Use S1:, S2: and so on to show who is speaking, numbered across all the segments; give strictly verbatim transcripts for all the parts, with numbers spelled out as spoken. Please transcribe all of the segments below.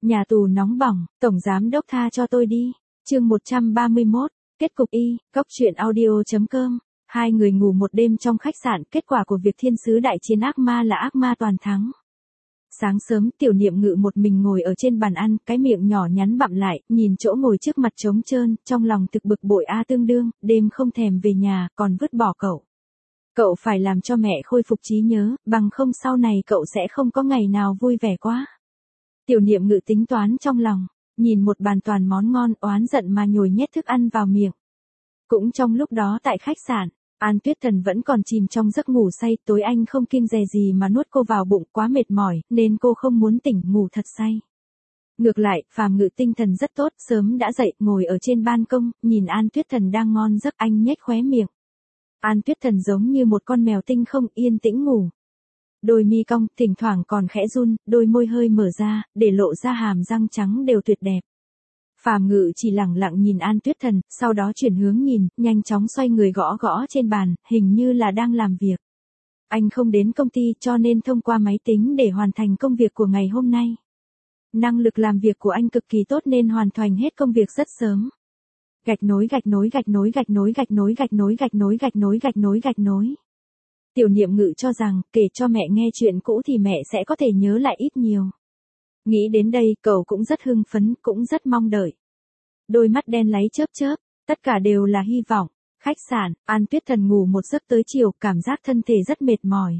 S1: Nhà tù nóng bỏng, tổng giám đốc tha cho tôi đi. Chương một trăm ba mươi mốt, kết cục y, cốc truyện audio chấm com. Hai người ngủ một đêm trong khách sạn, kết quả của việc thiên sứ đại chiến ác ma là ác ma toàn thắng. Sáng sớm, Tiểu Niệm Ngự một mình ngồi ở trên bàn ăn, cái miệng nhỏ nhắn bặm lại, nhìn chỗ ngồi trước mặt trống trơn, trong lòng thực bực bội a tương đương, đêm không thèm về nhà, còn vứt bỏ cậu. Cậu phải làm cho mẹ khôi phục trí nhớ, bằng không sau này cậu sẽ không có ngày nào vui vẻ quá. Tiểu Niệm Ngự tính toán trong lòng, nhìn một bàn toàn món ngon, oán giận mà nhồi nhét thức ăn vào miệng. Cũng trong lúc đó tại khách sạn, An Tuyết Thần vẫn còn chìm trong giấc ngủ say, tối anh không kiêng dè gì mà nuốt cô vào bụng, quá mệt mỏi, nên cô không muốn tỉnh ngủ thật say. Ngược lại, Phàm Ngự tinh thần rất tốt, sớm đã dậy, ngồi ở trên ban công, nhìn An Tuyết Thần đang ngon giấc, anh nhếch khóe miệng. An Tuyết Thần giống như một con mèo tinh không, yên tĩnh ngủ. Đôi mi cong, thỉnh thoảng còn khẽ run, đôi môi hơi mở ra, để lộ ra hàm răng trắng đều tuyệt đẹp. Phàm Ngự chỉ lẳng lặng nhìn An Tuyết Thần, sau đó chuyển hướng nhìn, nhanh chóng xoay người gõ gõ trên bàn, hình như là đang làm việc. Anh không đến công ty cho nên thông qua máy tính để hoàn thành công việc của ngày hôm nay. Năng lực làm việc của anh cực kỳ tốt nên hoàn thành hết công việc rất sớm. Gạch nối gạch nối gạch nối gạch nối gạch nối gạch nối gạch nối gạch nối gạch nối gạch nối. Tiểu Niệm Ngự cho rằng, kể cho mẹ nghe chuyện cũ thì mẹ sẽ có thể nhớ lại ít nhiều. Nghĩ đến đây, cậu cũng rất hưng phấn, cũng rất mong đợi. Đôi mắt đen láy chớp chớp, tất cả đều là hy vọng. Khách sạn, An Tuyết Thần ngủ một giấc tới chiều, cảm giác thân thể rất mệt mỏi.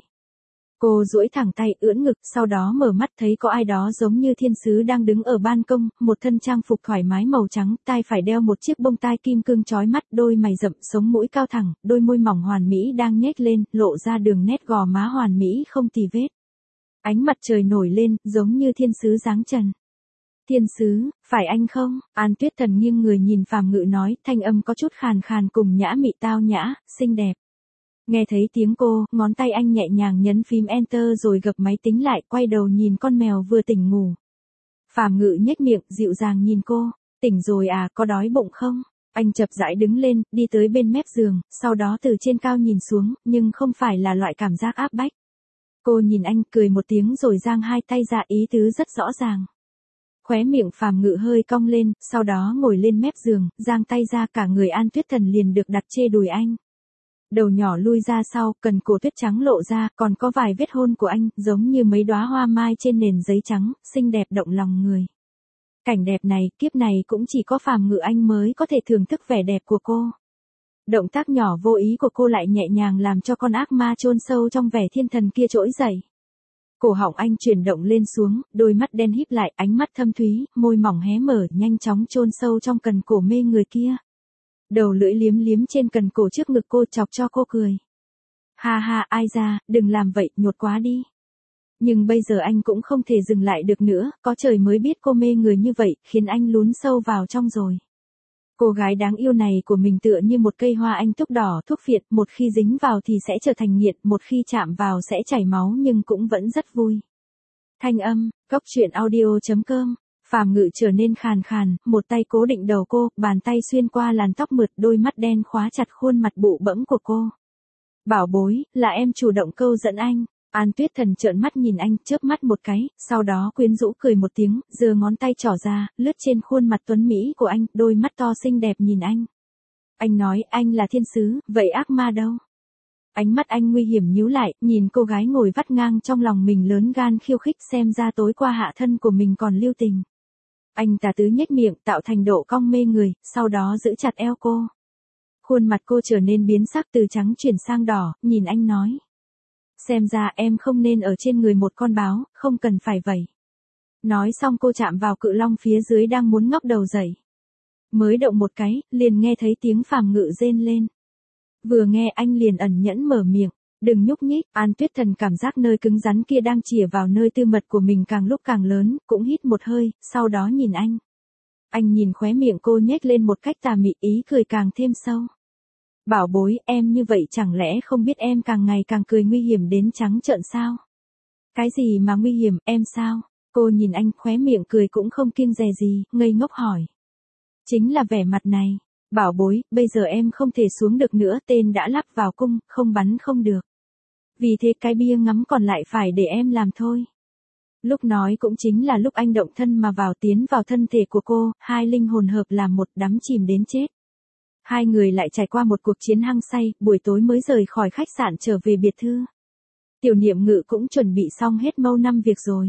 S1: Cô duỗi thẳng tay ưỡn ngực, sau đó mở mắt thấy có ai đó giống như thiên sứ đang đứng ở ban công, một thân trang phục thoải mái màu trắng, tai phải đeo một chiếc bông tai kim cương chói mắt, đôi mày rậm, sống mũi cao thẳng, đôi môi mỏng hoàn mỹ đang nhếch lên, lộ ra đường nét gò má hoàn mỹ không tì vết. Ánh mặt trời nổi lên, giống như thiên sứ giáng trần. Thiên sứ, phải anh không? An Tuyết Thần nghiêng người nhìn Phàm Ngự nói, thanh âm có chút khàn khàn cùng nhã mị tao nhã, xinh đẹp. Nghe thấy tiếng cô, ngón tay anh nhẹ nhàng nhấn phím Enter rồi gập máy tính lại, quay đầu nhìn con mèo vừa tỉnh ngủ. Phàm Ngự nhếch miệng, dịu dàng nhìn cô, tỉnh rồi à, có đói bụng không? Anh chậm rãi đứng lên, đi tới bên mép giường, sau đó từ trên cao nhìn xuống, nhưng không phải là loại cảm giác áp bách. Cô nhìn anh, cười một tiếng rồi giang hai tay ra, ý tứ rất rõ ràng. Khóe miệng Phàm Ngự hơi cong lên, sau đó ngồi lên mép giường, giang tay ra, cả người An Tuyết Thần liền được đặt chê đùi anh. Đầu nhỏ lui ra sau, cần cổ tuyết trắng lộ ra, còn có vài vết hôn của anh, giống như mấy đóa hoa mai trên nền giấy trắng, xinh đẹp động lòng người. Cảnh đẹp này, kiếp này cũng chỉ có Phàm Ngự anh mới có thể thưởng thức vẻ đẹp của cô. Động tác nhỏ vô ý của cô lại nhẹ nhàng làm cho con ác ma chôn sâu trong vẻ thiên thần kia trỗi dậy. Cổ họng anh chuyển động lên xuống, đôi mắt đen híp lại, ánh mắt thâm thúy, môi mỏng hé mở, nhanh chóng chôn sâu trong cần cổ mê người kia. Đầu lưỡi liếm liếm trên cần cổ trước ngực cô, chọc cho cô cười. Ha ha, ai ra, đừng làm vậy, nhột quá đi. Nhưng bây giờ anh cũng không thể dừng lại được nữa, có trời mới biết cô mê người như vậy, khiến anh lún sâu vào trong rồi. Cô gái đáng yêu này của mình tựa như một cây hoa anh túc đỏ thuốc phiện, một khi dính vào thì sẽ trở thành nghiện, một khi chạm vào sẽ chảy máu nhưng cũng vẫn rất vui. Thanh âm, cốc truyện audio chấm com. Phàm Ngự trở nên khàn khàn, một tay cố định đầu cô, bàn tay xuyên qua làn tóc mượt, đôi mắt đen khóa chặt khuôn mặt bụ bẫm của cô. Bảo bối, là em chủ động câu dẫn anh. An Tuyết Thần trợn mắt nhìn anh, chớp mắt một cái, sau đó quyến rũ cười một tiếng, giơ ngón tay trỏ ra, lướt trên khuôn mặt tuấn mỹ của anh, đôi mắt to xinh đẹp nhìn anh. Anh nói, anh là thiên sứ, vậy ác ma đâu? Ánh mắt anh nguy hiểm nhíu lại, nhìn cô gái ngồi vắt ngang trong lòng mình lớn gan khiêu khích, xem ra tối qua hạ thân của mình còn lưu tình. Anh tà tứ nhếch miệng, tạo thành độ cong mê người, sau đó giữ chặt eo cô. Khuôn mặt cô trở nên biến sắc, từ trắng chuyển sang đỏ, nhìn anh nói. Xem ra em không nên ở trên người một con báo, không cần phải vậy. Nói xong cô chạm vào cự long phía dưới đang muốn ngóc đầu dậy. Mới động một cái, liền nghe thấy tiếng Phàm Ngự rên lên. Vừa nghe anh liền ẩn nhẫn mở miệng. Đừng nhúc nhích. An Tuyết Thần cảm giác nơi cứng rắn kia đang chìa vào nơi tư mật của mình càng lúc càng lớn, cũng hít một hơi, sau đó nhìn anh. Anh nhìn khóe miệng cô nhếch lên một cách tà mị, ý cười càng thêm sâu. Bảo bối, em như vậy chẳng lẽ không biết em càng ngày càng cười nguy hiểm đến trắng trợn sao? Cái gì mà nguy hiểm, em sao? Cô nhìn anh, khóe miệng cười cũng không kiêng dè gì, ngây ngốc hỏi. Chính là vẻ mặt này. Bảo bối, bây giờ em không thể xuống được nữa, tên đã lắp vào cung, không bắn không được. Vì thế cái bia ngắm còn lại phải để em làm thôi. Lúc nói cũng chính là lúc anh động thân mà vào tiến vào thân thể của cô, hai linh hồn hợp làm một đắm chìm đến chết. Hai người lại trải qua một cuộc chiến hăng say, buổi tối mới rời khỏi khách sạn trở về biệt thự. Tiểu Niệm Ngự cũng chuẩn bị xong hết mâu năm việc rồi.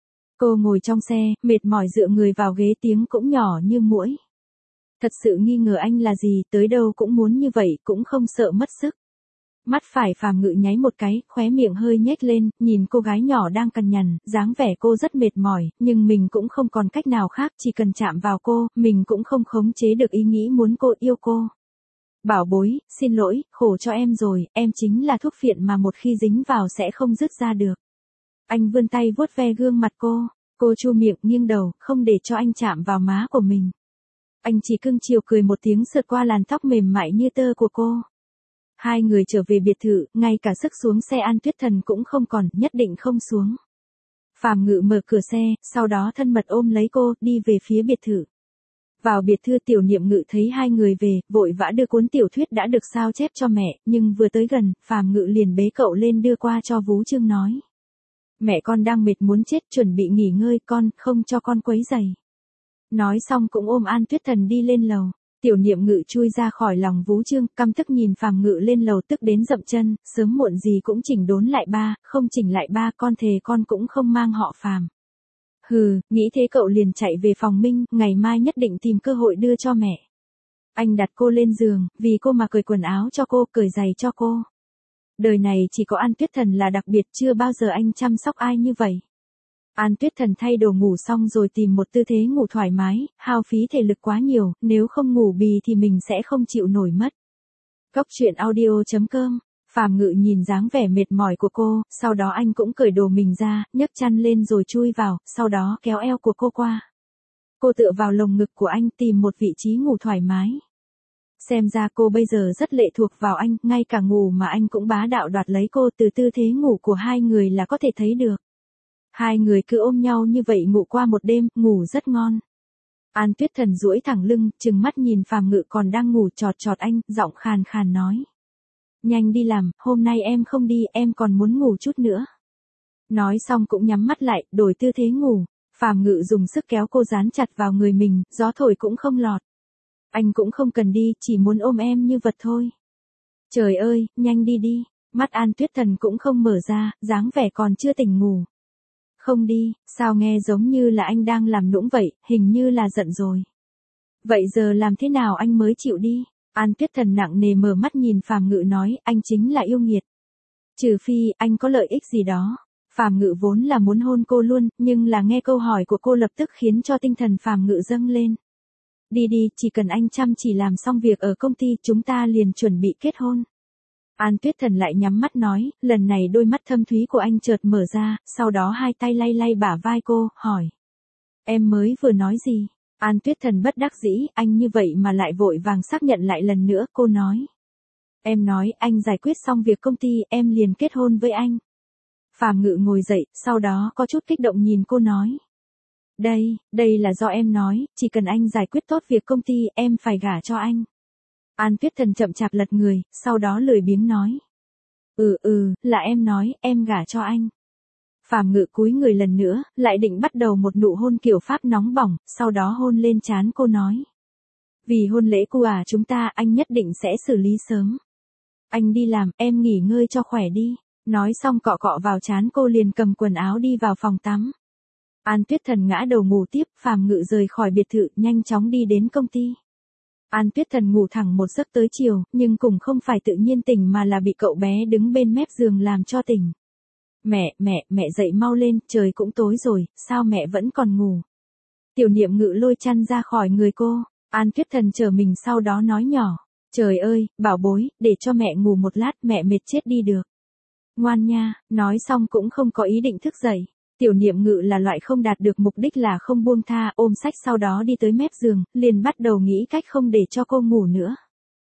S1: Cô ngồi trong xe, mệt mỏi dựa người vào ghế, tiếng cũng nhỏ như muỗi. Thật sự nghi ngờ anh là gì, tới đâu cũng muốn như vậy, cũng không sợ mất sức. Mắt phải Phàm Ngự nháy một cái, khóe miệng hơi nhếch lên, nhìn cô gái nhỏ đang cằn nhằn, dáng vẻ cô rất mệt mỏi, nhưng mình cũng không còn cách nào khác, chỉ cần chạm vào cô, mình cũng không khống chế được ý nghĩ muốn cô yêu cô. Bảo bối, xin lỗi, khổ cho em rồi, em chính là thuốc phiện mà một khi dính vào sẽ không dứt ra được. Anh vươn tay vuốt ve gương mặt cô, cô chu miệng nghiêng đầu, không để cho anh chạm vào má của mình. Anh chỉ cưng chiều cười một tiếng sượt qua làn tóc mềm mại như tơ của cô. Hai người trở về biệt thự, ngay cả sức xuống xe An Tuyết Thần cũng không còn, nhất định không xuống. Phàm Ngự mở cửa xe, sau đó thân mật ôm lấy cô, đi về phía biệt thự. Vào biệt thự, Tiểu Niệm Ngự thấy hai người về, vội vã đưa cuốn tiểu thuyết đã được sao chép cho mẹ, nhưng vừa tới gần, Phàm Ngự liền bế cậu lên đưa qua cho Vú Trương nói. Mẹ con đang mệt muốn chết, chuẩn bị nghỉ ngơi, con, không cho con quấy rầy. Nói xong cũng ôm An Tuyết Thần đi lên lầu. Tiểu Niệm Ngự chui ra khỏi lòng Vú Trương, căm tức nhìn Phàm Ngự lên lầu, tức đến dậm chân, sớm muộn gì cũng chỉnh đốn lại ba, không chỉnh lại ba, con thề con cũng không mang họ Phàm. Hừ, nghĩ thế cậu liền chạy về phòng Minh, ngày mai nhất định tìm cơ hội đưa cho mẹ. Anh đặt cô lên giường, vì cô mà cởi quần áo cho cô, cởi giày cho cô. Đời này chỉ có An Tuyết Thần là đặc biệt, chưa bao giờ anh chăm sóc ai như vậy. An Tuyết Thần thay đồ ngủ xong rồi tìm một tư thế ngủ thoải mái, hao phí thể lực quá nhiều, nếu không ngủ bì thì mình sẽ không chịu nổi mất. Cốc truyện audio chấm com. Phàm Ngự nhìn dáng vẻ mệt mỏi của cô, sau đó anh cũng cởi đồ mình ra, nhấc chăn lên rồi chui vào, sau đó kéo eo của cô qua. Cô tựa vào lồng ngực của anh, tìm một vị trí ngủ thoải mái. Xem ra cô bây giờ rất lệ thuộc vào anh, ngay cả ngủ mà anh cũng bá đạo đoạt lấy cô, từ tư thế ngủ của hai người là có thể thấy được. Hai người cứ ôm nhau như vậy ngủ qua một đêm, ngủ rất ngon. An Tuyết Thần duỗi thẳng lưng, trừng mắt nhìn Phàm Ngự còn đang ngủ, chọt chọt anh, giọng khàn khàn nói. Nhanh đi làm, hôm nay em không đi, em còn muốn ngủ chút nữa. Nói xong cũng nhắm mắt lại, đổi tư thế ngủ. Phàm Ngự dùng sức kéo cô dán chặt vào người mình, gió thổi cũng không lọt. Anh cũng không cần đi, chỉ muốn ôm em như vật thôi. Trời ơi, nhanh đi đi. Mắt An Tuyết Thần cũng không mở ra, dáng vẻ còn chưa tỉnh ngủ. Không đi, sao nghe giống như là anh đang làm nũng vậy, hình như là giận rồi. Vậy giờ làm thế nào anh mới chịu đi? An Tuyết Thần nặng nề mở mắt nhìn Phàm Ngự nói, anh chính là yêu nghiệt. Trừ phi, anh có lợi ích gì đó. Phàm Ngự vốn là muốn hôn cô luôn, nhưng là nghe câu hỏi của cô lập tức khiến cho tinh thần Phàm Ngự dâng lên. Đi đi, chỉ cần anh chăm chỉ làm xong việc ở công ty, chúng ta liền chuẩn bị kết hôn. An Tuyết Thần lại nhắm mắt nói, lần này đôi mắt thâm thúy của anh chợt mở ra, sau đó hai tay lay lay bả vai cô, hỏi. Em mới vừa nói gì? An Tuyết Thần bất đắc dĩ, anh như vậy mà lại vội vàng xác nhận lại lần nữa, cô nói. Em nói, anh giải quyết xong việc công ty, em liền kết hôn với anh. Phàm Ngự ngồi dậy, sau đó có chút kích động nhìn cô nói. Đây, đây là do em nói, chỉ cần anh giải quyết tốt việc công ty, em phải gả cho anh. An Tuyết Thần chậm chạp lật người, sau đó lười biếng nói. Ừ ừ, là em nói, em gả cho anh. Phàm Ngự cúi người lần nữa, lại định bắt đầu một nụ hôn kiểu Pháp nóng bỏng, sau đó hôn lên trán cô nói. Vì hôn lễ của à chúng ta, anh nhất định sẽ xử lý sớm. Anh đi làm, em nghỉ ngơi cho khỏe đi. Nói xong cọ cọ vào trán cô liền cầm quần áo đi vào phòng tắm. An Tuyết Thần ngã đầu ngủ tiếp, Phàm Ngự rời khỏi biệt thự, nhanh chóng đi đến công ty. An Tuyết Thần ngủ thẳng một giấc tới chiều, nhưng cũng không phải tự nhiên tỉnh mà là bị cậu bé đứng bên mép giường làm cho tỉnh. Mẹ, mẹ, mẹ dậy mau lên, trời cũng tối rồi, sao mẹ vẫn còn ngủ? Tiểu Niệm Ngự lôi chăn ra khỏi người cô, An Tuyết Thần chờ mình sau đó nói nhỏ. Trời ơi, bảo bối, để cho mẹ ngủ một lát, mẹ mệt chết đi được. Ngoan nha, nói xong cũng không có ý định thức dậy. Tiểu Niệm Ngự là loại không đạt được mục đích là không buông tha, ôm sách sau đó đi tới mép giường, liền bắt đầu nghĩ cách không để cho cô ngủ nữa.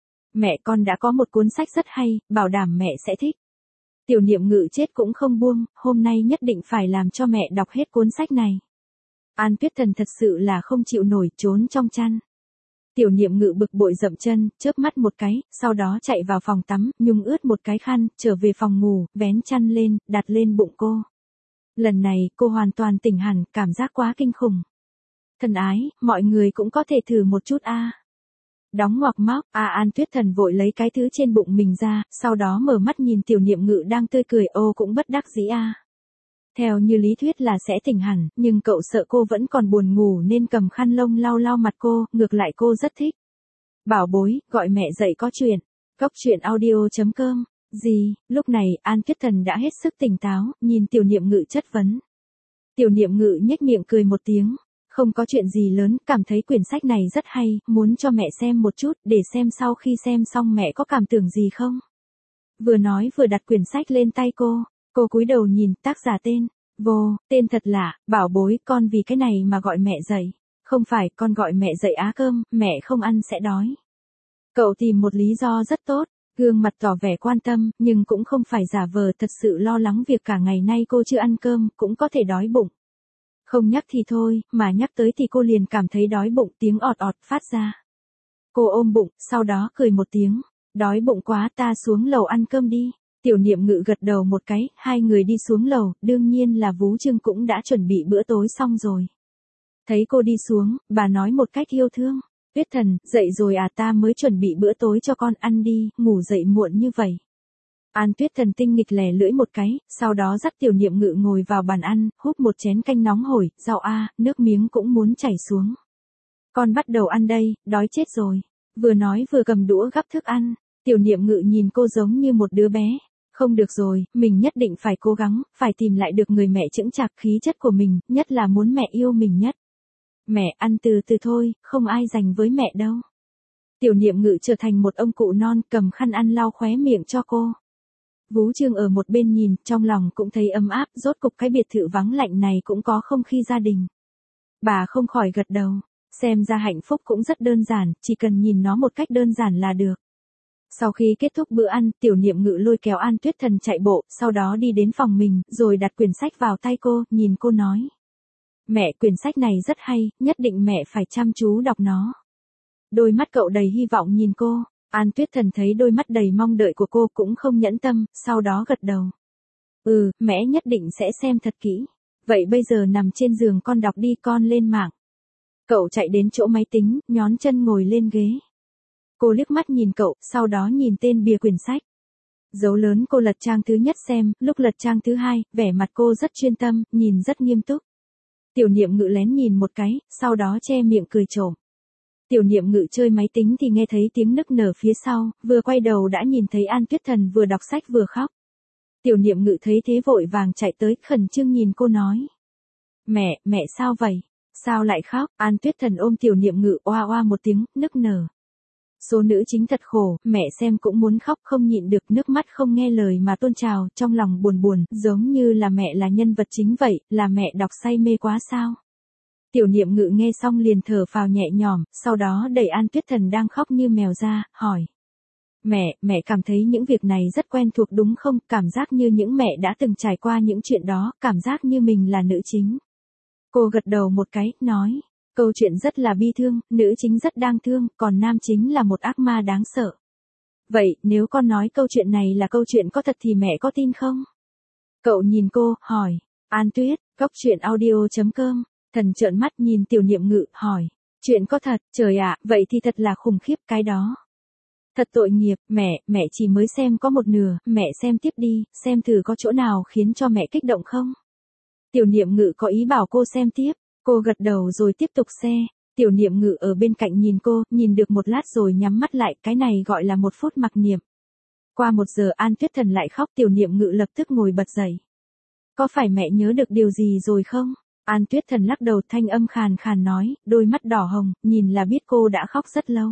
S1: Mẹ con đã có một cuốn sách rất hay, bảo đảm mẹ sẽ thích. Tiểu Niệm Ngự chết cũng không buông, hôm nay nhất định phải làm cho mẹ đọc hết cuốn sách này. An Tuyết Thần thật sự là không chịu nổi, trốn trong chăn. Tiểu Niệm Ngự bực bội dậm chân, chớp mắt một cái, sau đó chạy vào phòng tắm, nhung ướt một cái khăn, trở về phòng ngủ, vén chăn lên, đặt lên bụng cô. Lần này cô hoàn toàn tỉnh hẳn, cảm giác quá kinh khủng. Thân ái, mọi người cũng có thể thử một chút a. Đóng ngoặc móc, a à, An Tuyết Thần vội lấy cái thứ trên bụng mình ra, sau đó mở mắt nhìn Tiểu Niệm Ngự đang tươi cười, ô cũng bất đắc dĩ a. À. Theo như lý thuyết là sẽ tỉnh hẳn, nhưng cậu sợ cô vẫn còn buồn ngủ nên cầm khăn lông lau lau mặt cô, ngược lại cô rất thích. Bảo bối, gọi mẹ dậy có chuyện. Cốc truyện audio chấm com. Gì, lúc này An Tuyết Thần đã hết sức tỉnh táo, nhìn Tiểu Niệm Ngự chất vấn. Tiểu Niệm Ngự nhếch miệng cười một tiếng. Không có chuyện gì lớn, cảm thấy quyển sách này rất hay, muốn cho mẹ xem một chút, để xem sau khi xem xong mẹ có cảm tưởng gì không. Vừa nói vừa đặt quyển sách lên tay cô, cô cúi đầu nhìn, tác giả tên, vô, tên thật lạ, bảo bối, con vì cái này mà gọi mẹ dậy. Không phải, con gọi mẹ dậy á cơm, mẹ không ăn sẽ đói. Cậu tìm một lý do rất tốt, gương mặt tỏ vẻ quan tâm, nhưng cũng không phải giả vờ thật sự lo lắng việc cả ngày nay cô chưa ăn cơm, cũng có thể đói bụng. Không nhắc thì thôi, mà nhắc tới thì cô liền cảm thấy đói bụng, tiếng ọt ọt phát ra. Cô ôm bụng, sau đó cười một tiếng, đói bụng quá, ta xuống lầu ăn cơm đi. Tiểu Niệm Ngự gật đầu một cái, hai người đi xuống lầu, đương nhiên là Vú Trưng cũng đã chuẩn bị bữa tối xong rồi. Thấy cô đi xuống, bà nói một cách yêu thương, Tuyết Thần, dậy rồi à, ta mới chuẩn bị bữa tối cho con ăn đi, ngủ dậy muộn như vậy. An Tuyết Thần tinh nghịch lè lưỡi một cái, sau đó dắt Tiểu Niệm Ngự ngồi vào bàn ăn, húp một chén canh nóng hổi, rau a, nước miếng cũng muốn chảy xuống. Con bắt đầu ăn đây, đói chết rồi. Vừa nói vừa cầm đũa gắp thức ăn, Tiểu Niệm Ngự nhìn cô giống như một đứa bé. Không được rồi, mình nhất định phải cố gắng, phải tìm lại được người mẹ chững chạc khí chất của mình, nhất là muốn mẹ yêu mình nhất. Mẹ ăn từ từ thôi, không ai giành với mẹ đâu. Tiểu Niệm Ngự trở thành một ông cụ non, cầm khăn ăn lau khóe miệng cho cô. Vú Trương ở một bên nhìn, trong lòng cũng thấy ấm áp, rốt cục cái biệt thự vắng lạnh này cũng có không khí gia đình. Bà không khỏi gật đầu, xem ra hạnh phúc cũng rất đơn giản, chỉ cần nhìn nó một cách đơn giản là được. Sau khi kết thúc bữa ăn, Tiểu Niệm Ngự lôi kéo An Tuyết Thần chạy bộ, sau đó đi đến phòng mình, rồi đặt quyển sách vào tay cô, nhìn cô nói. Mẹ, quyển sách này rất hay, nhất định mẹ phải chăm chú đọc nó. Đôi mắt cậu đầy hy vọng nhìn cô. An Tuyết Thần thấy đôi mắt đầy mong đợi của cô cũng không nhẫn tâm, sau đó gật đầu. Ừ, mẹ nhất định sẽ xem thật kỹ. Vậy bây giờ nằm trên giường con đọc đi, con lên mạng. Cậu chạy đến chỗ máy tính, nhón chân ngồi lên ghế. Cô liếc mắt nhìn cậu, sau đó nhìn tên bìa quyển sách. Dấu lớn cô lật trang thứ nhất xem, lúc lật trang thứ hai, vẻ mặt cô rất chuyên tâm, nhìn rất nghiêm túc. Tiểu Niệm Ngự lén nhìn một cái, sau đó che miệng cười trộm. Tiểu Niệm Ngự chơi máy tính thì nghe thấy tiếng nức nở phía sau, vừa quay đầu đã nhìn thấy An Tuyết Thần vừa đọc sách vừa khóc. Tiểu Niệm Ngự thấy thế vội vàng chạy tới, khẩn trương nhìn cô nói. Mẹ, mẹ sao vậy? Sao lại khóc? An Tuyết Thần ôm Tiểu Niệm Ngự oa oa một tiếng, nức nở. Số nữ chính thật khổ, mẹ xem cũng muốn khóc không nhịn được, nước mắt không nghe lời mà tuôn trào, trong lòng buồn buồn, giống như là mẹ là nhân vật chính vậy, là mẹ đọc say mê quá sao? Tiểu Niệm Ngự nghe xong liền thở phào nhẹ nhõm, sau đó đẩy An Tuyết Thần đang khóc như mèo ra, hỏi. Mẹ, mẹ cảm thấy những việc này rất quen thuộc đúng không? Cảm giác như những mẹ đã từng trải qua những chuyện đó, cảm giác như mình là nữ chính. Cô gật đầu một cái, nói. Câu chuyện rất là bi thương, nữ chính rất đáng thương, còn nam chính là một ác ma đáng sợ. Vậy, nếu con nói câu chuyện này là câu chuyện có thật thì mẹ có tin không? Cậu nhìn cô, hỏi. An Tuyết, cốc truyện audio chấm com. Thần trợn mắt nhìn Tiểu Niệm Ngự, hỏi. Chuyện có thật, trời ạ, vậy thì thật là khủng khiếp cái đó. Thật tội nghiệp, mẹ, mẹ chỉ mới xem có một nửa, mẹ xem tiếp đi, xem thử có chỗ nào khiến cho mẹ kích động không? Tiểu Niệm Ngự có ý bảo cô xem tiếp, cô gật đầu rồi tiếp tục xe. Tiểu Niệm Ngự ở bên cạnh nhìn cô, nhìn được một lát rồi nhắm mắt lại, cái này gọi là một phút mặc niệm. Qua một giờ An Tuyết Thần lại khóc, Tiểu Niệm Ngự lập tức ngồi bật dậy. Có phải mẹ nhớ được điều gì rồi không? An Tuyết Thần lắc đầu, thanh âm khàn khàn nói, đôi mắt đỏ hồng, nhìn là biết cô đã khóc rất lâu.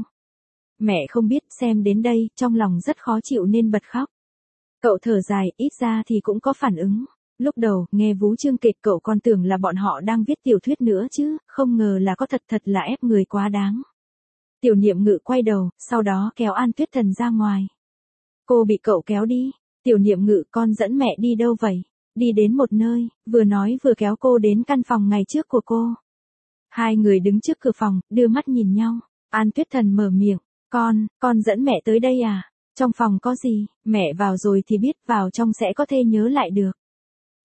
S1: Mẹ không biết, xem đến đây, trong lòng rất khó chịu nên bật khóc. Cậu thở dài, ít ra thì cũng có phản ứng. Lúc đầu, nghe Vú Trương kể cậu còn tưởng là bọn họ đang viết tiểu thuyết nữa chứ, không ngờ là có thật thật là ép người quá đáng. Tiểu Niệm Ngự quay đầu, sau đó kéo An Tuyết Thần ra ngoài. Cô bị cậu kéo đi. Tiểu Niệm Ngự, con dẫn mẹ đi đâu vậy? Đi đến một nơi, vừa nói vừa kéo cô đến căn phòng ngày trước của cô. Hai người đứng trước cửa phòng, đưa mắt nhìn nhau. An Tuyết Thần mở miệng, con, con dẫn mẹ tới đây à? Trong phòng có gì? Mẹ vào rồi thì biết, vào trong sẽ có thể nhớ lại được.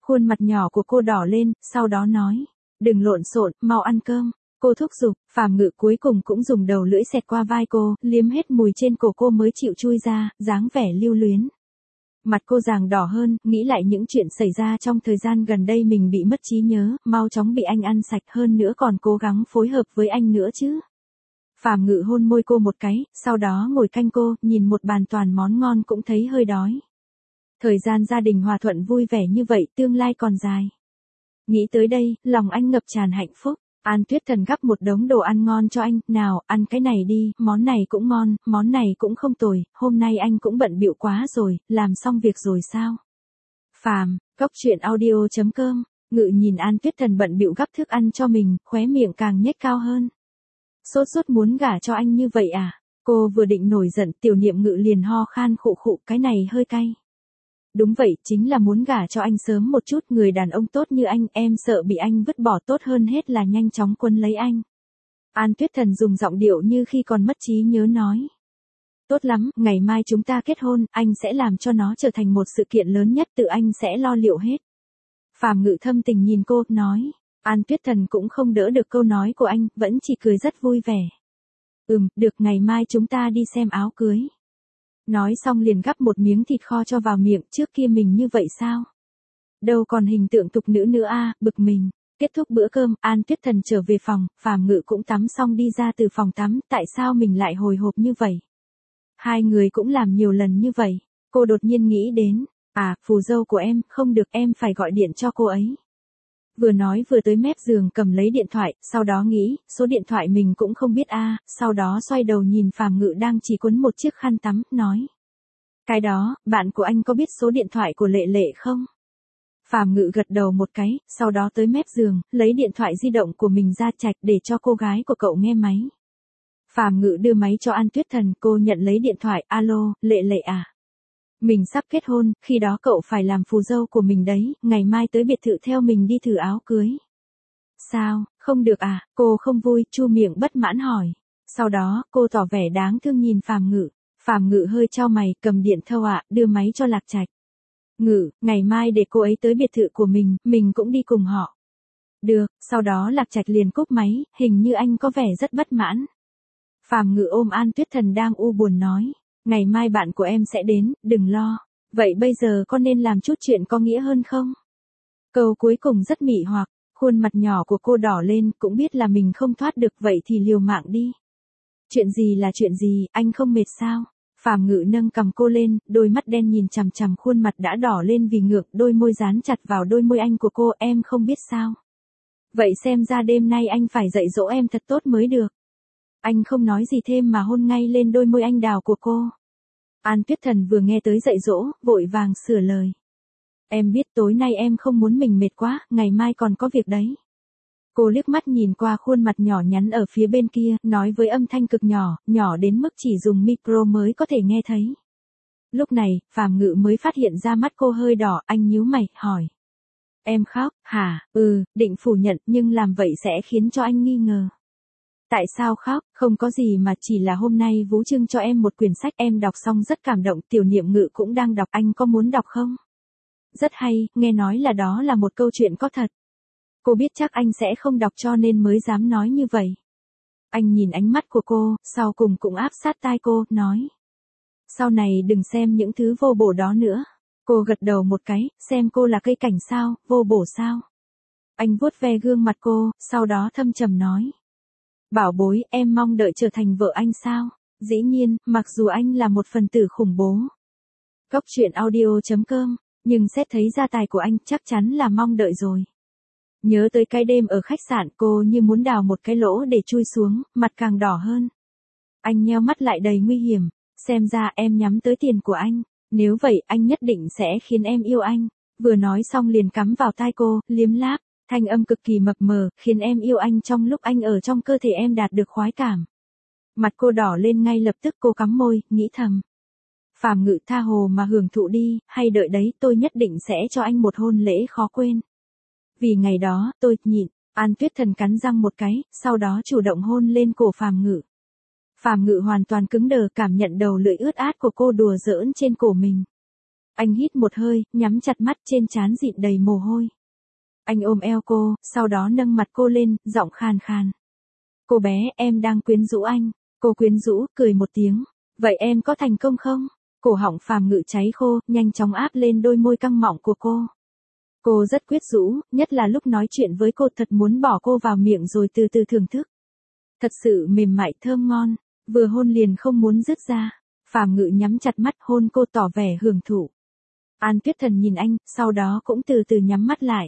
S1: Khuôn mặt nhỏ của cô đỏ lên, sau đó nói. Đừng lộn xộn, mau ăn cơm. Cô thúc giục, Phàm Ngự cuối cùng cũng dùng đầu lưỡi xẹt qua vai cô, liếm hết mùi trên cổ cô mới chịu chui ra, dáng vẻ lưu luyến. Mặt cô ràng đỏ hơn, nghĩ lại những chuyện xảy ra trong thời gian gần đây mình bị mất trí nhớ, mau chóng bị anh ăn sạch hơn nữa còn cố gắng phối hợp với anh nữa chứ. Phàm Ngự hôn môi cô một cái, sau đó ngồi canh cô, nhìn một bàn toàn món ngon cũng thấy hơi đói. Thời gian gia đình hòa thuận vui vẻ như vậy, tương lai còn dài. Nghĩ tới đây, lòng anh ngập tràn hạnh phúc. An Tuyết Thần gắp một đống đồ ăn ngon cho anh, nào, ăn cái này đi, món này cũng ngon, món này cũng không tồi, hôm nay anh cũng bận bịu quá rồi, làm xong việc rồi sao? Phàm, Cốc Truyện Audio chấm com, Ngự nhìn An Tuyết Thần bận bịu gắp thức ăn cho mình, khóe miệng càng nhếch cao hơn. Sốt sốt muốn gả cho anh như vậy à? Cô vừa định nổi giận, Tiểu Niệm Ngự liền ho khan khụ khụ, cái này hơi cay. Đúng vậy, chính là muốn gả cho anh sớm một chút, người đàn ông tốt như anh, em sợ bị anh vứt bỏ, tốt hơn hết là nhanh chóng quân lấy anh. An Tuyết Thần dùng giọng điệu như khi còn mất trí nhớ nói. Tốt lắm, ngày mai chúng ta kết hôn, anh sẽ làm cho nó trở thành một sự kiện lớn nhất, tự anh sẽ lo liệu hết. Phàm Ngự thâm tình nhìn cô, nói. An Tuyết Thần cũng không đỡ được câu nói của anh, vẫn chỉ cười rất vui vẻ. Ừm, được, ngày mai chúng ta đi xem áo cưới. Nói xong liền gắp một miếng thịt kho cho vào miệng, trước kia mình như vậy sao? Đâu còn hình tượng tục nữ nữa a, à, bực mình. Kết thúc bữa cơm, An Tuyết Thần trở về phòng, Phàm Ngự cũng tắm xong đi ra từ phòng tắm, tại sao mình lại hồi hộp như vậy? Hai người cũng làm nhiều lần như vậy, cô đột nhiên nghĩ đến, à, phù dâu của em, không được, em phải gọi điện cho cô ấy. Vừa nói vừa tới mép giường cầm lấy điện thoại, sau đó nghĩ, số điện thoại mình cũng không biết a, à, sau đó xoay đầu nhìn Phàm Ngự đang chỉ quấn một chiếc khăn tắm, nói. Cái đó, bạn của anh có biết số điện thoại của Lệ Lệ không? Phàm Ngự gật đầu một cái, sau đó tới mép giường, lấy điện thoại di động của mình ra chạch để cho cô gái của cậu nghe máy. Phàm Ngự đưa máy cho An Tuyết Thần, cô nhận lấy điện thoại, alo, Lệ Lệ à? Mình sắp kết hôn, khi đó cậu phải làm phù dâu của mình đấy, ngày mai tới biệt thự theo mình đi thử áo cưới. Sao, không được à? Cô không vui, chu miệng bất mãn hỏi. Sau đó, cô tỏ vẻ đáng thương nhìn Phàm Ngự. Phàm Ngự hơi chau mày, cầm điện thâu ạ, đưa máy cho Lạc Trạch. Ngự, ngày mai để cô ấy tới biệt thự của mình, mình cũng đi cùng họ. Được, sau đó Lạc Trạch liền cúp máy, hình như anh có vẻ rất bất mãn. Phàm Ngự ôm An Tuyết Thần đang u buồn nói. Ngày mai bạn của em sẽ đến, đừng lo. Vậy bây giờ con nên làm chút chuyện có nghĩa hơn không? Câu cuối cùng rất mị hoặc, khuôn mặt nhỏ của cô đỏ lên, cũng biết là mình không thoát được, vậy thì liều mạng đi. Chuyện gì là chuyện gì, anh không mệt sao? Phàm Ngự nâng cằm cô lên, đôi mắt đen nhìn chằm chằm khuôn mặt đã đỏ lên vì ngượng, đôi môi dán chặt vào đôi môi anh của cô, em không biết sao. Vậy xem ra đêm nay anh phải dạy dỗ em thật tốt mới được. Anh không nói gì thêm mà hôn ngay lên đôi môi anh đào của cô. An Tuyết Thần vừa nghe tới dạy dỗ, vội vàng sửa lời. Em biết tối nay em không muốn mình mệt quá, ngày mai còn có việc đấy. Cô liếc mắt nhìn qua khuôn mặt nhỏ nhắn ở phía bên kia, nói với âm thanh cực nhỏ, nhỏ đến mức chỉ dùng micro mới có thể nghe thấy. Lúc này, Phàm Ngự mới phát hiện ra mắt cô hơi đỏ, anh nhíu mày, hỏi. Em khóc, hả? Ừ, định phủ nhận, nhưng làm vậy sẽ khiến cho anh nghi ngờ. Tại sao khóc? Không có gì mà, chỉ là hôm nay Vũ trưng cho em một quyển sách, em đọc xong rất cảm động, Tiểu Niệm Ngự cũng đang đọc, anh có muốn đọc không? Rất hay, nghe nói là đó là một câu chuyện có thật. Cô biết chắc anh sẽ không đọc cho nên mới dám nói như vậy. Anh nhìn ánh mắt của cô, sau cùng cũng áp sát tai cô, nói. Sau này đừng xem những thứ vô bổ đó nữa. Cô gật đầu một cái, xem cô là cây cảnh sao, vô bổ sao. Anh vuốt ve gương mặt cô, sau đó thâm trầm nói. Bảo bối, em mong đợi trở thành vợ anh sao? Dĩ nhiên, mặc dù anh là một phần tử khủng bố. Cốc Truyện Audio chấm com, nhưng xét thấy gia tài của anh chắc chắn là mong đợi rồi. Nhớ tới cái đêm ở khách sạn, cô như muốn đào một cái lỗ để chui xuống, mặt càng đỏ hơn. Anh nheo mắt lại đầy nguy hiểm, xem ra em nhắm tới tiền của anh, nếu vậy anh nhất định sẽ khiến em yêu anh. Vừa nói xong liền cắm vào tai cô, liếm láp, thanh âm cực kỳ mập mờ, khiến em yêu anh trong lúc anh ở trong cơ thể em đạt được khoái cảm. Mặt cô đỏ lên ngay lập tức, cô cắm môi, nghĩ thầm. Phàm Ngự, tha hồ mà hưởng thụ đi, hay đợi đấy, tôi nhất định sẽ cho anh một hôn lễ khó quên. Vì ngày đó, tôi nhịn. An Tuyết Thần cắn răng một cái, sau đó chủ động hôn lên cổ Phàm Ngự. Phàm Ngự hoàn toàn cứng đờ, cảm nhận đầu lưỡi ướt át của cô đùa giỡn trên cổ mình. Anh hít một hơi, nhắm chặt mắt, trên trán dịn đầy mồ hôi. Anh ôm eo cô, sau đó nâng mặt cô lên, giọng khàn khàn. Cô bé, em đang quyến rũ anh. Cô quyến rũ, cười một tiếng. Vậy em có thành công không? Cổ họng Phàm Ngự cháy khô, nhanh chóng áp lên đôi môi căng mọng của cô. Cô rất quyết rũ, nhất là lúc nói chuyện với cô, thật muốn bỏ cô vào miệng rồi từ từ thưởng thức. Thật sự mềm mại thơm ngon, vừa hôn liền không muốn dứt ra. Phàm Ngự nhắm chặt mắt hôn cô tỏ vẻ hưởng thụ. An Tuyết Thần nhìn anh, sau đó cũng từ từ nhắm mắt lại.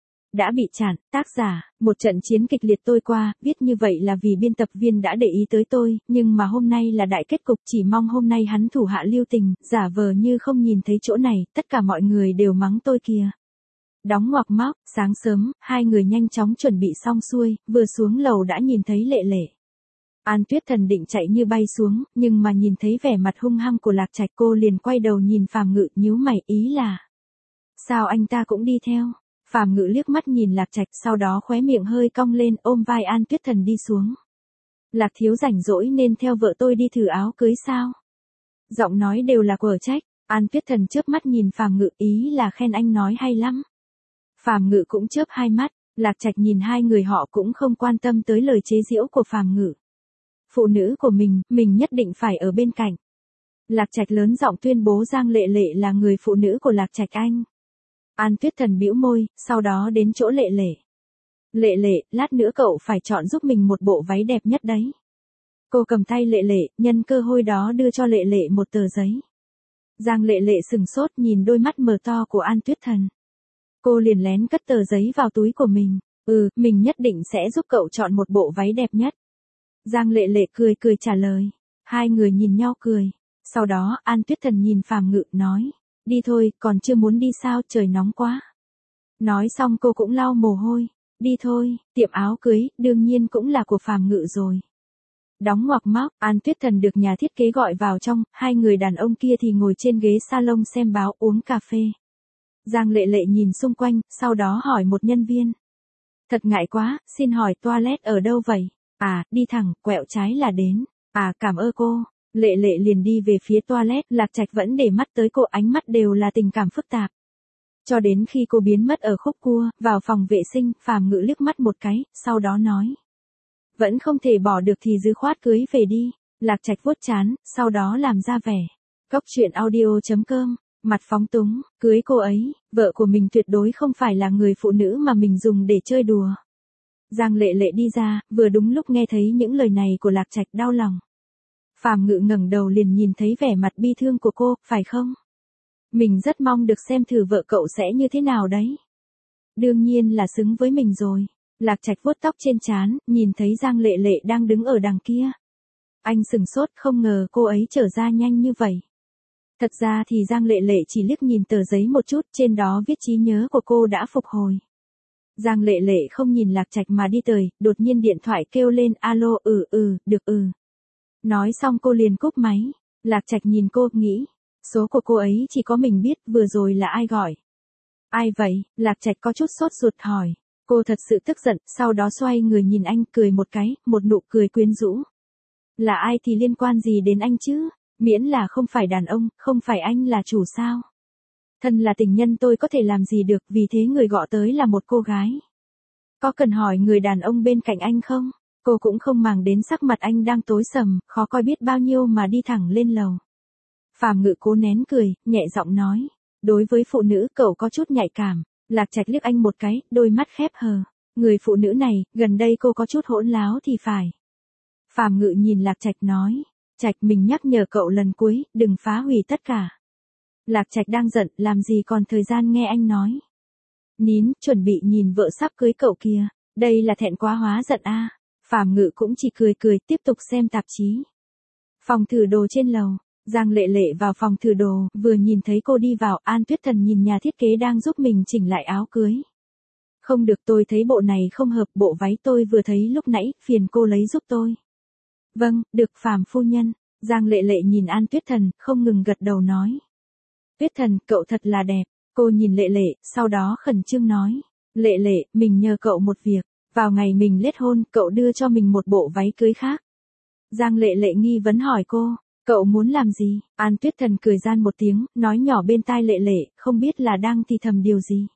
S1: Đã bị chặn, tác giả, một trận chiến kịch liệt tôi qua, viết như vậy là vì biên tập viên đã để ý tới tôi, nhưng mà hôm nay là đại kết cục, chỉ mong hôm nay hắn thủ hạ lưu tình, giả vờ như không nhìn thấy chỗ này, tất cả mọi người đều mắng tôi kìa. Đóng ngoặc móc, sáng sớm, hai người nhanh chóng chuẩn bị xong xuôi, vừa xuống lầu đã nhìn thấy Lệ Lệ. An Tuyết Thần định chạy như bay xuống, nhưng mà nhìn thấy vẻ mặt hung hăng của Lạc Trạch, cô liền quay đầu nhìn Phàm Ngự, nhíu mày, ý là sao anh ta cũng đi theo. Phàm Ngự liếc mắt nhìn Lạc Trạch, sau đó khóe miệng hơi cong lên, ôm vai An Tuyết Thần đi xuống. Lạc thiếu rảnh rỗi nên theo vợ tôi đi thử áo cưới sao? Giọng nói đều là quở trách. An Tuyết Thần chớp mắt nhìn Phàm Ngự, ý là khen anh nói hay lắm. Phàm Ngự cũng chớp hai mắt. Lạc Trạch nhìn hai người họ cũng không quan tâm tới lời chế giễu của Phàm Ngự. Phụ nữ của mình, mình nhất định phải ở bên cạnh. Lạc Trạch lớn giọng tuyên bố Giang Lệ Lệ là người phụ nữ của Lạc Trạch anh. An Tuyết Thần bĩu môi, sau đó đến chỗ Lệ Lệ. Lệ Lệ, lát nữa cậu phải chọn giúp mình một bộ váy đẹp nhất đấy. Cô cầm tay Lệ Lệ, nhân cơ hội đó đưa cho Lệ Lệ một tờ giấy. Giang Lệ Lệ sừng sốt nhìn đôi mắt mờ to của An Tuyết Thần. Cô liền lén cất tờ giấy vào túi của mình. Ừ, mình nhất định sẽ giúp cậu chọn một bộ váy đẹp nhất. Giang Lệ Lệ cười cười trả lời. Hai người nhìn nhau cười. Sau đó, An Tuyết Thần nhìn Phàm Ngự, nói. Đi thôi, còn chưa muốn đi sao, trời nóng quá. Nói xong cô cũng lau mồ hôi. Đi thôi, tiệm áo cưới, đương nhiên cũng là của Phàm Ngự rồi. Đóng ngoặc móc, An Tuyết Thần được nhà thiết kế gọi vào trong, hai người đàn ông kia thì ngồi trên ghế salon xem báo, uống cà phê. Giang Lệ Lệ nhìn xung quanh, sau đó hỏi một nhân viên. Thật ngại quá, xin hỏi toilet ở đâu vậy? À, đi thẳng, quẹo trái là đến. À, cảm ơn cô. Lệ Lệ liền đi về phía toilet, Lạc Trạch vẫn để mắt tới cô, ánh mắt đều là tình cảm phức tạp. Cho đến khi cô biến mất ở khúc cua, vào phòng vệ sinh, Phàm Ngự liếc mắt một cái, sau đó nói. Vẫn không thể bỏ được thì dứt khoát cưới về đi. Lạc Trạch vuốt trán, sau đó làm ra vẻ. Cốc truyện audio chấm com, mặt phóng túng, cưới cô ấy, vợ của mình tuyệt đối không phải là người phụ nữ mà mình dùng để chơi đùa. Giang Lệ Lệ đi ra, vừa đúng lúc nghe thấy những lời này của Lạc Trạch, đau lòng. Phàm Ngự ngẩng đầu liền nhìn thấy vẻ mặt bi thương của cô, phải không? Mình rất mong được xem thử vợ cậu sẽ như thế nào đấy. Đương nhiên là xứng với mình rồi. Lạc Trạch vuốt tóc trên trán, nhìn thấy Giang Lệ Lệ đang đứng ở đằng kia. Anh sừng sốt, không ngờ cô ấy trở ra nhanh như vậy. Thật ra thì Giang Lệ Lệ chỉ liếc nhìn tờ giấy một chút, trên đó viết trí nhớ của cô đã phục hồi. Giang Lệ Lệ không nhìn Lạc Trạch mà đi tới, đột nhiên điện thoại kêu lên, alo, ừ ừ, được ừ. Nói xong cô liền cúp máy. Lạc Trạch nhìn cô, nghĩ, số của cô ấy chỉ có mình biết, vừa rồi là ai gọi? Ai vậy? Lạc Trạch có chút sốt ruột hỏi. Cô thật sự tức giận, sau đó xoay người nhìn anh, cười một cái, một nụ cười quyến rũ. Là ai thì liên quan gì đến anh chứ? Miễn là không phải đàn ông, không phải anh là chủ sao? Thân là tình nhân tôi có thể làm gì được, vì thế người gọi tới là một cô gái. Có cần hỏi người đàn ông bên cạnh anh không? Cô cũng không màng đến sắc mặt anh đang tối sầm, khó coi biết bao nhiêu mà đi thẳng lên lầu. Phàm Ngự cố nén cười, nhẹ giọng nói. Đối với phụ nữ cậu có chút nhạy cảm. Lạc Trạch liếc anh một cái, đôi mắt khép hờ. Người phụ nữ này, gần đây cô có chút hỗn láo thì phải. Phàm Ngự nhìn Lạc Trạch nói. Trạch, mình nhắc nhở cậu lần cuối, đừng phá hủy tất cả. Lạc Trạch đang giận, làm gì còn thời gian nghe anh nói. Nín, chuẩn bị nhìn vợ sắp cưới cậu kìa. Đây là thẹn quá hóa giận a. À. Phàm Ngự cũng chỉ cười cười, tiếp tục xem tạp chí. Phòng thử đồ trên lầu. Giang Lệ Lệ vào phòng thử đồ, vừa nhìn thấy cô đi vào, An Tuyết Thần nhìn nhà thiết kế đang giúp mình chỉnh lại áo cưới. Không được, tôi thấy bộ này không hợp, bộ váy tôi vừa thấy lúc nãy, phiền cô lấy giúp tôi. Vâng, được Phàm phu nhân. Giang Lệ Lệ nhìn An Tuyết Thần, không ngừng gật đầu nói. Tuyết Thần, cậu thật là đẹp. Cô nhìn Lệ Lệ, sau đó khẩn trương nói. Lệ Lệ, mình nhờ cậu một việc. Vào ngày mình kết hôn, cậu đưa cho mình một bộ váy cưới khác. Giang Lệ Lệ nghi vấn hỏi cô. Cậu muốn làm gì? An Tuyết Thần cười gian một tiếng, nói nhỏ bên tai Lệ Lệ, không biết là đang thì thầm điều gì.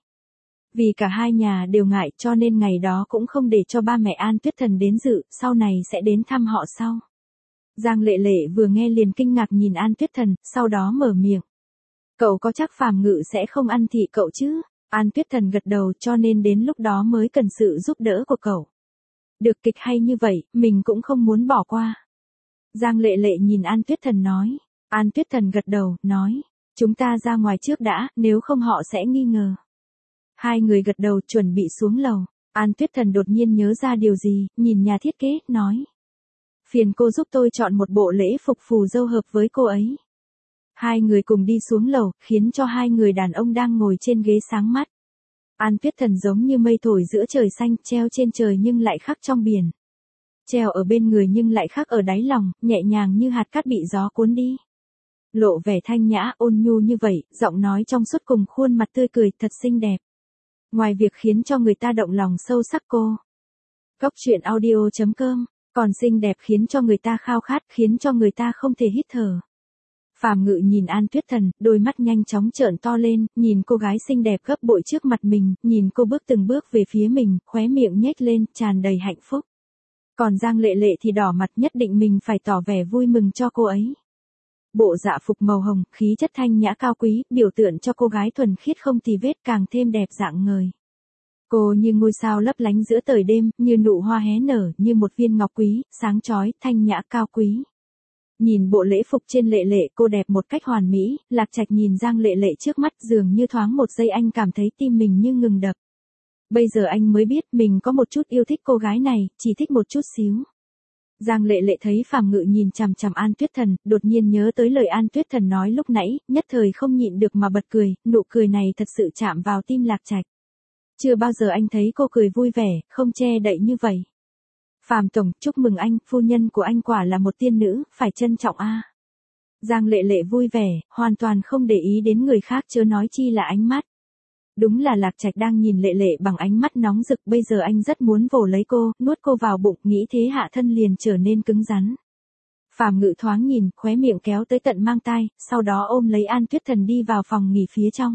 S1: Vì cả hai nhà đều ngại cho nên ngày đó cũng không để cho ba mẹ An Tuyết Thần đến dự, sau này sẽ đến thăm họ sau. Giang Lệ Lệ vừa nghe liền kinh ngạc nhìn An Tuyết Thần, sau đó mở miệng. Cậu có chắc Phàm Ngự sẽ không ăn thị cậu chứ? An Tuyết Thần gật đầu, cho nên đến lúc đó mới cần sự giúp đỡ của cậu. Được kịch hay như vậy, mình cũng không muốn bỏ qua. Giang Lệ Lệ nhìn An Tuyết Thần nói. An Tuyết Thần gật đầu, nói. Chúng ta ra ngoài trước đã, nếu không họ sẽ nghi ngờ. Hai người gật đầu chuẩn bị xuống lầu. An Tuyết Thần đột nhiên nhớ ra điều gì, nhìn nhà thiết kế, nói. Phiền cô giúp tôi chọn một bộ lễ phục phù dâu hợp với cô ấy. Hai người cùng đi xuống lầu, khiến cho hai người đàn ông đang ngồi trên ghế sáng mắt. An Tuyết Thần giống như mây thổi giữa trời xanh, treo trên trời nhưng lại khắc trong biển. Treo ở bên người nhưng lại khắc ở đáy lòng, nhẹ nhàng như hạt cát bị gió cuốn đi. Lộ vẻ thanh nhã, ôn nhu như vậy, giọng nói trong suốt cùng khuôn mặt tươi cười thật xinh đẹp. Ngoài việc khiến cho người ta động lòng sâu sắc cô. Góc truyện audio chấm com, còn xinh đẹp khiến cho người ta khao khát, khiến cho người ta không thể hít thở. Phàm Ngự nhìn An Tuyết Thần, đôi mắt nhanh chóng trợn to lên, nhìn cô gái xinh đẹp gấp bội trước mặt mình, nhìn cô bước từng bước về phía mình, khóe miệng nhếch lên, tràn đầy hạnh phúc. Còn Giang Lệ Lệ thì đỏ mặt, nhất định mình phải tỏ vẻ vui mừng cho cô ấy. Bộ dạ phục màu hồng, khí chất thanh nhã cao quý, biểu tượng cho cô gái thuần khiết không tì vết, càng thêm đẹp rạng ngời. Cô như ngôi sao lấp lánh giữa trời đêm, như nụ hoa hé nở, như một viên ngọc quý, sáng chói, thanh nhã cao quý. Nhìn bộ lễ phục trên Lệ Lệ, cô đẹp một cách hoàn mỹ. Lạc Trạch nhìn Giang Lệ Lệ trước mắt, dường như thoáng một giây anh cảm thấy tim mình như ngừng đập. Bây giờ anh mới biết mình có một chút yêu thích cô gái này, chỉ thích một chút xíu. Giang Lệ Lệ thấy Phàm Ngự nhìn chằm chằm An Tuyết Thần, đột nhiên nhớ tới lời An Tuyết Thần nói lúc nãy, nhất thời không nhịn được mà bật cười, nụ cười này thật sự chạm vào tim Lạc Trạch. Chưa bao giờ anh thấy cô cười vui vẻ, không che đậy như vậy. Phàm tổng, chúc mừng anh, phu nhân của anh quả là một tiên nữ, phải trân trọng a. Giang Lệ Lệ vui vẻ, hoàn toàn không để ý đến người khác, chớ nói chi là ánh mắt. Đúng là Lạc Trạch đang nhìn Lệ Lệ bằng ánh mắt nóng rực, bây giờ anh rất muốn vồ lấy cô, nuốt cô vào bụng, nghĩ thế hạ thân liền trở nên cứng rắn. Phàm Ngự thoáng nhìn, khóe miệng kéo tới tận mang tai, sau đó ôm lấy An Tuyết Thần đi vào phòng nghỉ phía trong.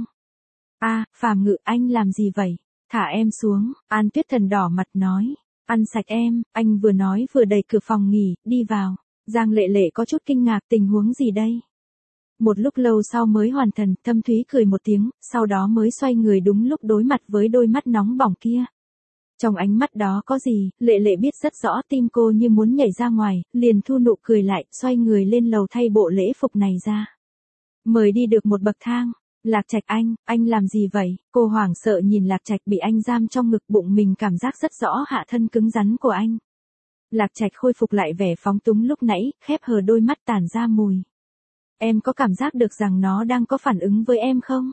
S1: A, Phàm Ngự, anh làm gì vậy? Thả em xuống. An Tuyết Thần đỏ mặt nói. Ăn sạch em. Anh vừa nói vừa đẩy cửa phòng nghỉ, đi vào. Giang Lệ Lệ có chút kinh ngạc, tình huống gì đây? Một lúc lâu sau mới hoàn thần, Thâm Thúy cười một tiếng, sau đó mới xoay người đúng lúc đối mặt với đôi mắt nóng bỏng kia. Trong ánh mắt đó có gì, Lệ Lệ biết rất rõ, tim cô như muốn nhảy ra ngoài, liền thu nụ cười lại, xoay người lên lầu thay bộ lễ phục này ra. Mời đi được một bậc thang. Lạc Trạch, anh, anh làm gì vậy? Cô hoảng sợ nhìn Lạc Trạch bị anh giam trong ngực, bụng mình cảm giác rất rõ hạ thân cứng rắn của anh. Lạc Trạch khôi phục lại vẻ phóng túng lúc nãy, khép hờ đôi mắt tản ra mùi. Em có cảm giác được rằng nó đang có phản ứng với em không?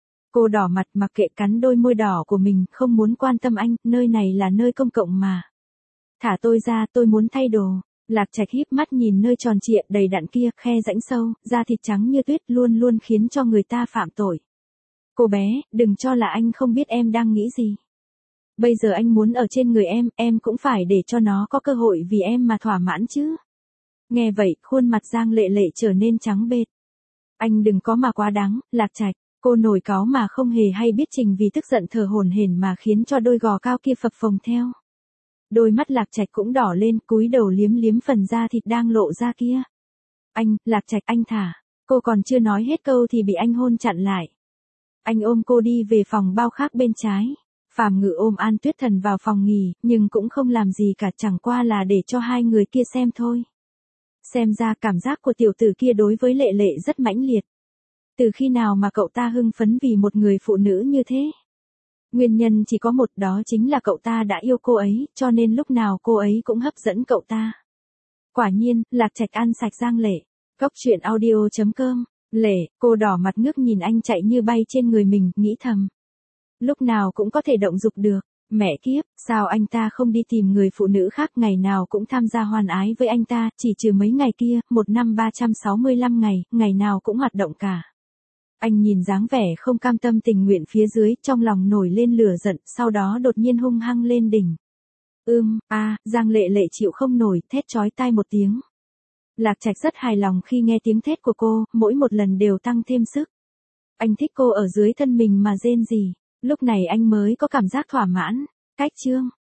S1: Cô đỏ mặt mặc kệ, cắn đôi môi đỏ của mình, không muốn quan tâm anh, nơi này là nơi công cộng mà. Thả tôi ra, tôi muốn thay đồ. Lạc Trạch híp mắt nhìn nơi tròn trịa đầy đặn kia, khe rãnh sâu, da thịt trắng như tuyết, luôn luôn khiến cho người ta phạm tội. Cô bé, đừng cho là anh không biết em đang nghĩ gì. Bây giờ anh muốn ở trên người em, em cũng phải để cho nó có cơ hội vì em mà thỏa mãn chứ. Nghe vậy, khuôn mặt Giang Lệ Lệ trở nên trắng bệch. Anh đừng có mà quá đáng, Lạc Trạch. Cô nổi cáu mà không hề hay biết trình vì tức giận thở hổn hển mà khiến cho đôi gò cao kia phập phồng theo. Đôi mắt Lạc Trạch cũng đỏ lên, cúi đầu liếm liếm phần da thịt đang lộ ra kia. Anh, Lạc Trạch, anh thả. Cô còn chưa nói hết câu thì bị anh hôn chặn lại. Anh ôm cô đi về phòng bao khác bên trái. Phàm Ngự ôm An Tuyết Thần vào phòng nghỉ, nhưng cũng không làm gì cả, chẳng qua là để cho hai người kia xem thôi. Xem ra cảm giác của tiểu tử kia đối với Lệ Lệ rất mãnh liệt. Từ khi nào mà cậu ta hưng phấn vì một người phụ nữ như thế? Nguyên nhân chỉ có một, đó chính là cậu ta đã yêu cô ấy, cho nên lúc nào cô ấy cũng hấp dẫn cậu ta. Quả nhiên, Lạc Trạch ăn sạch Giang Lệ. Góc truyện audio chấm com. Lệ, cô đỏ mặt ngước nhìn anh chạy như bay trên người mình, nghĩ thầm. Lúc nào cũng có thể động dục được. Mẹ kiếp, sao anh ta không đi tìm người phụ nữ khác, ngày nào cũng tham gia hoan ái với anh ta, chỉ trừ mấy ngày kia, một năm ba trăm sáu mươi lăm ngày, ngày nào cũng hoạt động cả. Anh nhìn dáng vẻ không cam tâm tình nguyện phía dưới, trong lòng nổi lên lửa giận, sau đó đột nhiên hung hăng lên đỉnh. Ưm, a, Giang Lệ Lệ chịu không nổi, thét chói tai một tiếng. Lạc Trạch rất hài lòng khi nghe tiếng thét của cô, mỗi một lần đều tăng thêm sức. Anh thích cô ở dưới thân mình mà rên rỉ, lúc này anh mới có cảm giác thỏa mãn. Cách chương